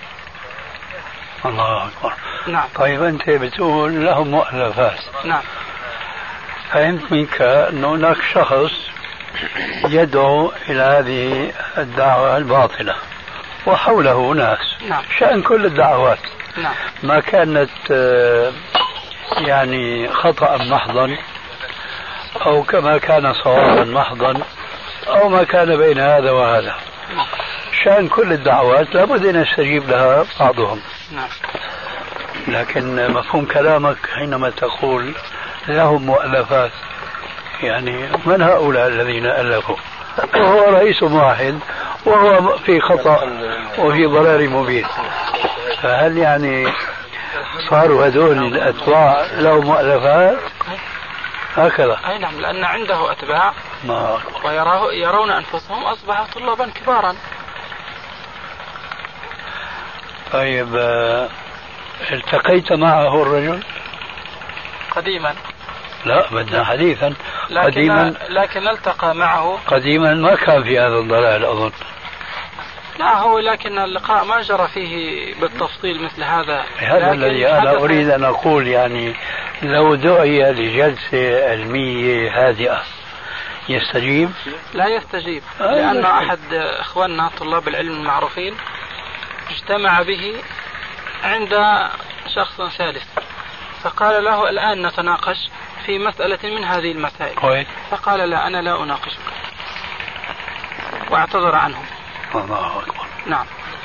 الله أكبر. نعم. طيب أنت بتقول لهم مؤلفات. نعم. فهمت منك أن هناك شخص يدعو إلى هذه الدعوة الباطلة وحوله ناس. نعم. شأن كل الدعوات. نعم. ما كانت يعني خطأ محضا أو كما كان صوابا محضا أو ما كان بين هذا وهذا. شأن كل الدعوات لابد أن يستجيب لها بعضهم. نعم. لكن مفهوم كلامك حينما تقول لهم مؤلفات، يعني من هؤلاء الذين ألفوا؟ وهو رئيس واحد وهو في خطأ وفي ضلال مبين، فهل يعني صاروا هذول الأتباع لهم مؤلفات هكذا؟ أي نعم، لأن عنده أتباع ويرون أنفسهم أصبحوا طلابا كبارا. طيب التقيت معه الرجل؟ قديما. لا بدنا حديثا. لكن التقى معه قديما، ما كان في هذا الضلال أظن. لا هو لكن اللقاء ما جرى فيه بالتفصيل مثل هذا. هذا الذي أنا أريد أن أقول، يعني لو دعي لجلسة علمية هادئة يستجيب؟ لا يستجيب، لأن أحد إخواننا طلاب العلم المعروفين اجتمع به عند شخص ثالث، فقال له: الآن نتناقش في مسألة من هذه المسائل. فقال: لا، أنا لا أناقشك، واعتذر عنه. الله أكبر. نعم.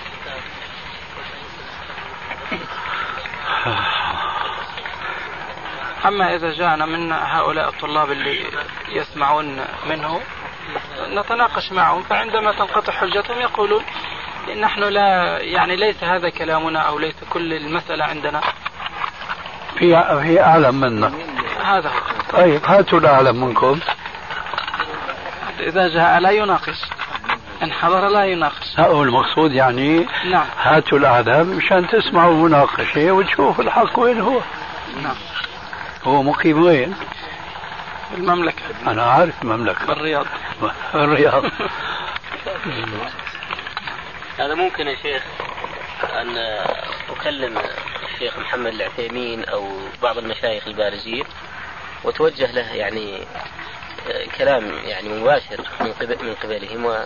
أما إذا جاءنا من هؤلاء الطلاب اللي يسمعون منه نتناقش معهم، فعندما تنقطع حجتهم يقولون: نحن لا، يعني ليس هذا كلامنا أو ليس كل المسألة عندنا، في أعلم منا. هذا. طيب هاتوا الأعلم منكم. إذا جاء لا يناقش، إن حضر لا يناقش. هو المقصود يعني. نعم. هاتوا الأعلم مشان تسمعوا مناقشة وتشوفوا الحق وين هو. نعم. هو مقيم وين؟ المملكة. أنا عارف المملكة. بالرياض. الرياض. هذا ممكن يا شيخ أن أكلم الشيخ محمد العثيمين أو بعض المشايخ البارزين وتوجه له يعني كلام يعني مباشر من قبلهم،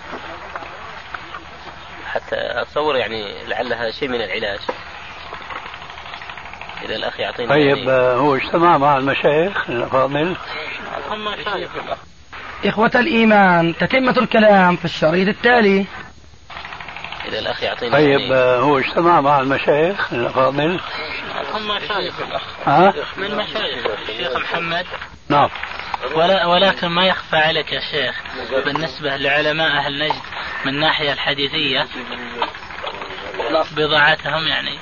حتى أتصور يعني لعلها شيء من العلاج إذا الأخ يعطيني. طيب يعني هو اجتمع مع المشايخ الفاضل. هم مشايخ. إخوة الإيمان، تتمة الكلام في الشريط التالي. إذا الأخ يعطيني. طيب يعني هو اجتمع مع المشايخ الفاضل. هم مشايخ. من مشايخ الشيخ محمد. نعم. ولكن ما يخفى عليك يا شيخ بالنسبة لعلماء أهل نجد من الناحية الحديثية بضاعتهم، يعني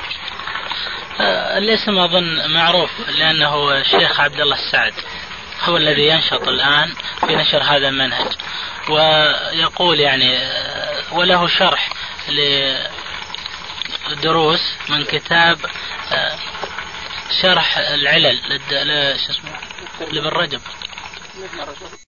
الاسم أظن معروف لأنه الشيخ عبد الله السعد هو الذي ينشط الآن في نشر هذا المنهج، ويقول يعني وله شرح لدروس من كتاب شرح العلل لابن رجب.